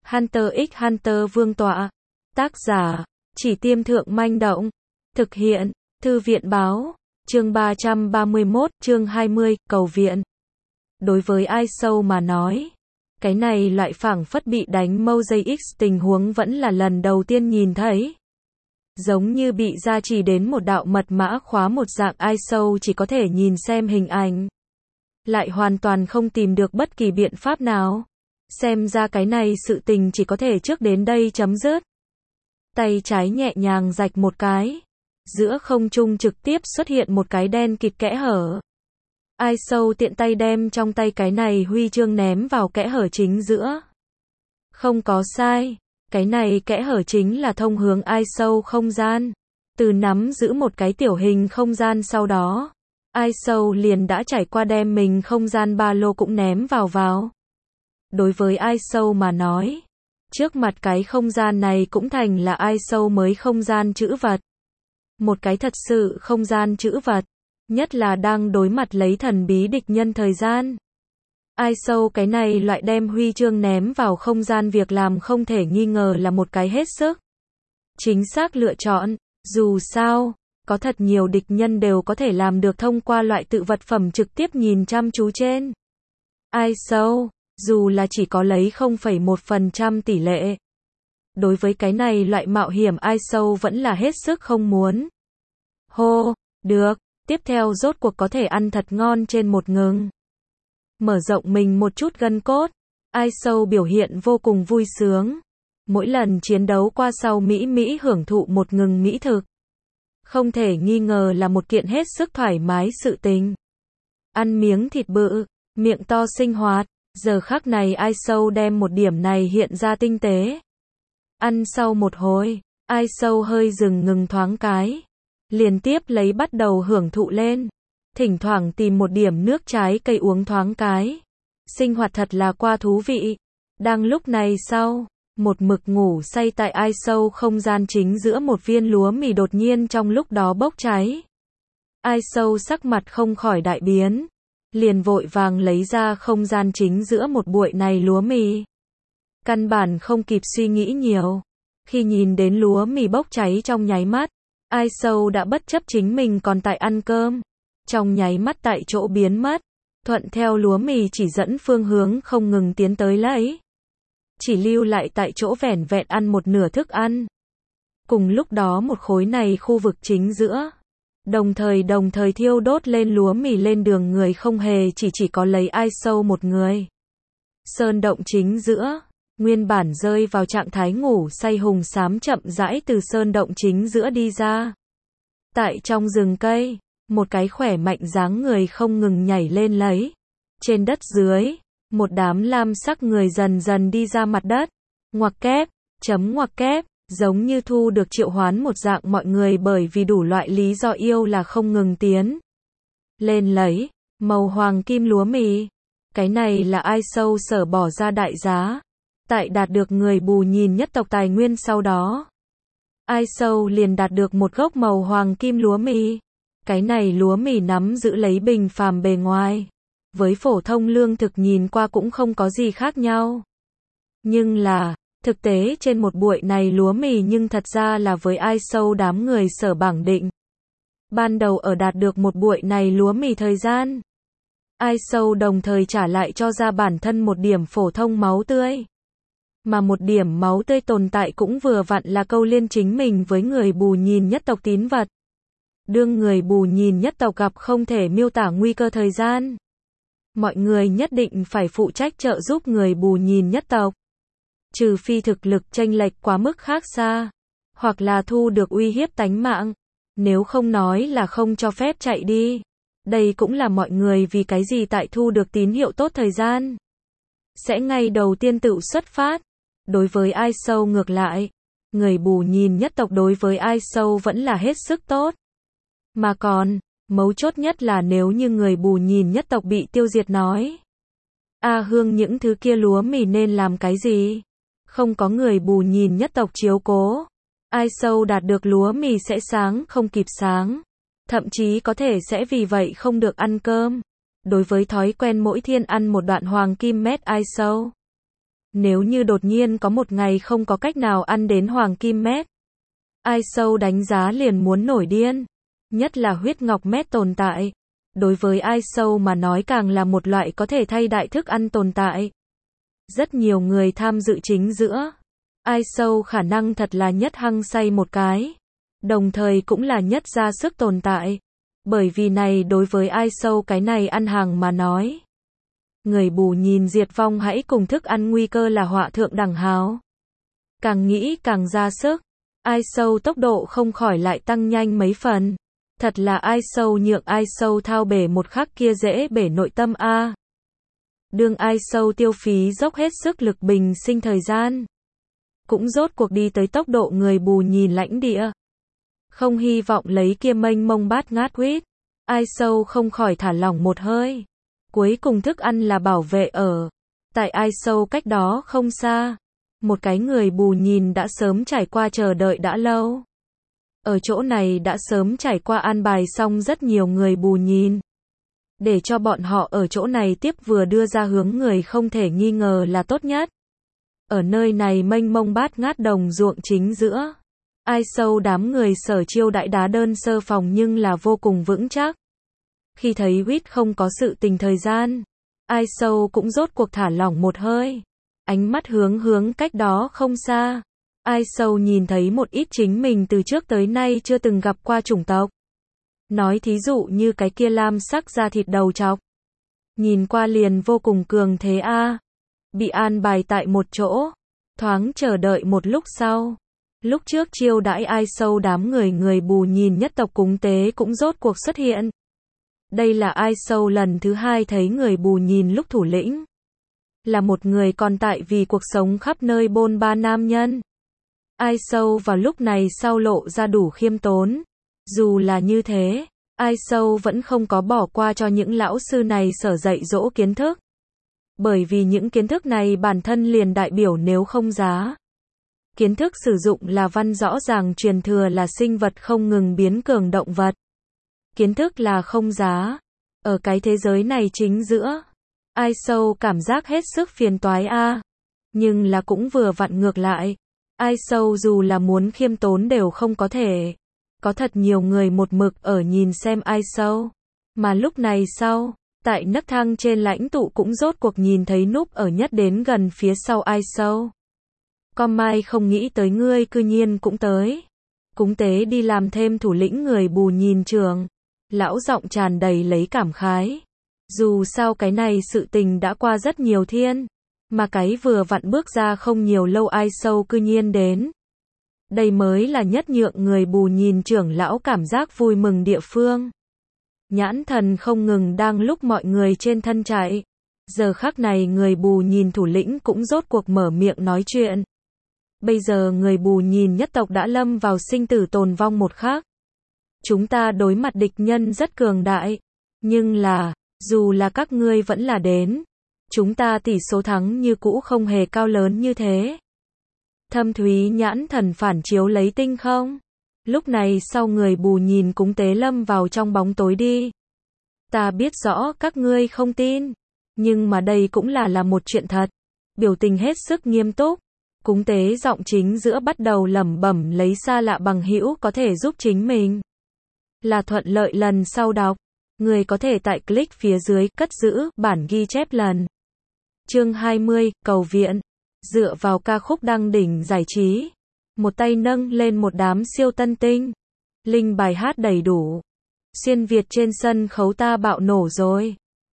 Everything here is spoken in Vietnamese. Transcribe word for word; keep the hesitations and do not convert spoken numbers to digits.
Hunter x Hunter Vương tọa. Tác giả, Chỉ Tiêm Thượng Manh Động. Thực hiện, Thư viện Báo. Chương ba trăm ba mươi mốt, chương hai mươi, cầu viện. Đối với ai sâu mà nói, cái này loại phảng phất bị đánh mosaic tình huống vẫn là lần đầu tiên nhìn thấy. Giống như bị gia trì đến một đạo mật mã khóa một dạng, ai sâu chỉ có thể nhìn xem hình ảnh, lại hoàn toàn không tìm được bất kỳ biện pháp nào. Xem ra cái này sự tình chỉ có thể trước đến đây chấm dứt. Tay trái nhẹ nhàng rạch một cái, giữa không trung trực tiếp xuất hiện một cái đen kịt kẽ hở. Ai sâu tiện tay đem trong tay cái này huy chương ném vào kẽ hở chính giữa. Không có sai, cái này kẽ hở chính là thông hướng ai sâu không gian. Từ nắm giữ một cái tiểu hình không gian sau đó, ai sâu liền đã trải qua đem mình không gian ba lô cũng ném vào vào. Đối với ai sâu mà nói, trước mặt cái không gian này cũng thành là ai sâu mới không gian trữ vật. Một cái thật sự không gian trữ vật, nhất là đang đối mặt lấy thần bí địch nhân thời gian. Ai sâu cái này loại đem huy chương ném vào không gian việc làm không thể nghi ngờ là một cái hết sức chính xác lựa chọn. Dù sao, có thật nhiều địch nhân đều có thể làm được thông qua loại tự vật phẩm trực tiếp nhìn chăm chú trên ai sâu, dù là chỉ có lấy không phẩy một phần trăm tỷ lệ. Đối với cái này loại mạo hiểm ai sâu vẫn là hết sức không muốn. Hô, được, tiếp theo rốt cuộc có thể ăn thật ngon trên một ngừng. Mở rộng mình một chút gân cốt, ai sâu biểu hiện vô cùng vui sướng. Mỗi lần chiến đấu qua sau mỹ mỹ hưởng thụ một ngừng mỹ thực, không thể nghi ngờ là một kiện hết sức thoải mái sự tình. Ăn miếng thịt bự, miệng to sinh hoạt, giờ khắc này ai sâu đem một điểm này hiện ra tinh tế. Ăn sau một hồi, ai sâu hơi dừng ngừng thoáng cái, liên tiếp lấy bắt đầu hưởng thụ lên. Thỉnh thoảng tìm một điểm nước trái cây uống thoáng cái. Sinh hoạt thật là qua thú vị. Đang lúc này sau, một mực ngủ say tại ai sâu không gian chính giữa một viên lúa mì đột nhiên trong lúc đó bốc cháy. Ai sâu sắc mặt không khỏi đại biến, liền vội vàng lấy ra không gian chính giữa một bụi này lúa mì. Căn bản không kịp suy nghĩ nhiều. Khi nhìn đến lúa mì bốc cháy trong nháy mắt, ai sâu đã bất chấp chính mình còn tại ăn cơm. Trong nháy mắt tại chỗ biến mất, thuận theo lúa mì chỉ dẫn phương hướng không ngừng tiến tới lấy. Chỉ lưu lại tại chỗ vẻn vẹn ăn một nửa thức ăn. Cùng lúc đó một khối này khu vực chính giữa, đồng thời đồng thời thiêu đốt lên lúa mì lên đường người không hề chỉ chỉ có lấy ai sâu một người. Sơn động chính giữa, nguyên bản rơi vào trạng thái ngủ say hùng xám chậm rãi từ sơn động chính giữa đi ra. Tại trong rừng cây, một cái khỏe mạnh dáng người không ngừng nhảy lên lấy. Trên đất dưới, một đám lam sắc người dần dần đi ra mặt đất. Ngoặc kép, chấm ngoặc kép, giống như thu được triệu hoán một dạng, mọi người bởi vì đủ loại lý do yêu là không ngừng tiến lên lấy màu hoàng kim lúa mì. Cái này là ai sâu sở bỏ ra đại giá. Tại đạt được người bù nhìn nhất tộc tài nguyên sau đó, ai sâu liền đạt được một gốc màu hoàng kim lúa mì. Cái này lúa mì nắm giữ lấy bình phàm bề ngoài, với phổ thông lương thực nhìn qua cũng không có gì khác nhau. Nhưng là, thực tế trên một bụi này lúa mì nhưng thật ra là với ai sâu đám người sở bảng định. Ban đầu ở đạt được một bụi này lúa mì thời gian, ai sâu đồng thời trả lại cho ra bản thân một điểm phổ thông máu tươi. Mà một điểm máu tươi tồn tại cũng vừa vặn là câu liên chính mình với người bù nhìn nhất tộc tín vật. Đương người bù nhìn nhất tộc gặp không thể miêu tả nguy cơ thời gian, mọi người nhất định phải phụ trách trợ giúp người bù nhìn nhất tộc. Trừ phi thực lực chênh lệch quá mức khác xa, hoặc là thu được uy hiếp tánh mạng, nếu không nói là không cho phép chạy đi. Đây cũng là mọi người vì cái gì tại thu được tín hiệu tốt thời gian, sẽ ngay đầu tiên tự xuất phát. Đối với ai sâu ngược lại, người bù nhìn nhất tộc đối với ai sâu vẫn là hết sức tốt. Mà còn, mấu chốt nhất là nếu như người bù nhìn nhất tộc bị tiêu diệt nói, A Hương những thứ kia lúa mì nên làm cái gì? Không có người bù nhìn nhất tộc chiếu cố, ai sâu đạt được lúa mì sẽ sáng không kịp sáng, thậm chí có thể sẽ vì vậy không được ăn cơm. Đối với thói quen mỗi thiên ăn một đoạn hoàng kim mét ai sâu, Nếu như đột nhiên có một ngày không có cách nào ăn đến hoàng kim mét, ai sâu đánh giá liền muốn nổi điên. Nhất là huyết ngọc mét tồn tại. Đối với ai sâu mà nói càng là một loại có thể thay đại thức ăn tồn tại. Rất nhiều người tham dự chính giữa. Ai sâu khả năng thật là nhất hăng say một cái. Đồng thời cũng là nhất ra sức tồn tại. Bởi vì này đối với ai sâu cái này ăn hàng mà nói. Người bù nhìn diệt vong hãy cùng thức ăn nguy cơ là họa thượng đẳng hào. Càng nghĩ càng ra sức. Ai sâu tốc độ không khỏi lại tăng nhanh mấy phần. Thật là ai sâu nhượng ai sâu thao bể một khắc kia dễ bể nội tâm a. À. Đương ai sâu tiêu phí dốc hết sức lực bình sinh thời gian. Cũng rốt cuộc đi tới tốc độ người bù nhìn lãnh địa. Không hy vọng lấy kia mênh mông bát ngát quýt. Ai sâu không khỏi thả lỏng một hơi. Cuối cùng thức ăn là bảo vệ ở. Tại ai sâu cách đó không xa. Một cái người bù nhìn đã sớm trải qua chờ đợi đã lâu. Ở chỗ này đã sớm trải qua an bài xong rất nhiều người bù nhìn. Để cho bọn họ ở chỗ này tiếp vừa đưa ra hướng người không thể nghi ngờ là tốt nhất. Ở nơi này mênh mông bát ngát đồng ruộng chính giữa. Ai sâu đám người sở chiêu đãi đá đơn sơ phòng nhưng là vô cùng vững chắc. Khi thấy huýt không có sự tình thời gian. Ai sâu cũng rốt cuộc thả lỏng một hơi. Ánh mắt hướng hướng cách đó không xa. Ai sâu nhìn thấy một ít chính mình từ trước tới nay chưa từng gặp qua chủng tộc. Nói thí dụ như cái kia lam sắc da thịt đầu trọc. Nhìn qua liền vô cùng cường thế a. À. Bị an bài tại một chỗ. Thoáng chờ đợi một lúc sau. Lúc trước chiêu đãi ai sâu đám người người bù nhìn nhất tộc cúng tế cũng rốt cuộc xuất hiện. Đây là ai sâu lần thứ hai thấy người bù nhìn lúc thủ lĩnh. Là một người còn tại vì cuộc sống khắp nơi bôn ba nam nhân. Ai sâu vào lúc này sau lộ ra đủ khiêm tốn. Dù là như thế, ai sâu vẫn không có bỏ qua cho những lão sư này sở dạy dỗ kiến thức. Bởi vì những kiến thức này bản thân liền đại biểu nếu không giá. Kiến thức sử dụng là văn rõ ràng truyền thừa là sinh vật không ngừng biến cường động vật. Kiến thức là không giá. Ở cái thế giới này chính giữa. Ai sâu cảm giác hết sức phiền toái a. À. Nhưng là cũng vừa vặn ngược lại. Ai sâu dù là muốn khiêm tốn đều không có thể. Có thật nhiều người một mực ở nhìn xem ai sâu. Mà lúc này sau, tại nấc thang trên lãnh tụ cũng rốt cuộc nhìn thấy núp ở nhất đến gần phía sau ai sâu. Con mai không nghĩ tới ngươi cư nhiên cũng tới. Cúng tế đi làm thêm thủ lĩnh người bù nhìn trường. Lão giọng tràn đầy lấy cảm khái. Dù sao cái này sự tình đã qua rất nhiều thiên. Mà cái vừa vặn bước ra không nhiều lâu ai sâu cư nhiên đến. Đây mới là nhất nhượng người bù nhìn trưởng lão cảm giác vui mừng địa phương. Nhãn thần không ngừng đang lúc mọi người trên thân chạy. Giờ khắc này người bù nhìn thủ lĩnh cũng rốt cuộc mở miệng nói chuyện. Bây giờ người bù nhìn nhất tộc đã lâm vào sinh tử tồn vong một khắc. Chúng ta đối mặt địch nhân rất cường đại. Nhưng là, dù là các ngươi vẫn là đến. Chúng ta tỷ số thắng như cũ không hề cao lớn như thế. Thâm thúy nhãn thần phản chiếu lấy tinh không. Lúc này sau người bù nhìn cúng tế lâm vào trong bóng tối đi. Ta biết rõ các ngươi không tin. Nhưng mà đây cũng là là một chuyện thật. Biểu tình hết sức nghiêm túc. Cúng tế giọng chính giữa bắt đầu lẩm bẩm lấy xa lạ bằng hữu có thể giúp chính mình. Là thuận lợi lần sau đọc. Người có thể tại click phía dưới cất giữ bản ghi chép lần. Chương hai mươi, cầu viện. Dựa vào ca khúc đăng đỉnh giải trí. Một tay nâng lên một đám siêu tân tinh. Linh bài hát đầy đủ. Xuyên Việt trên sân khấu ta bạo nổ rồi.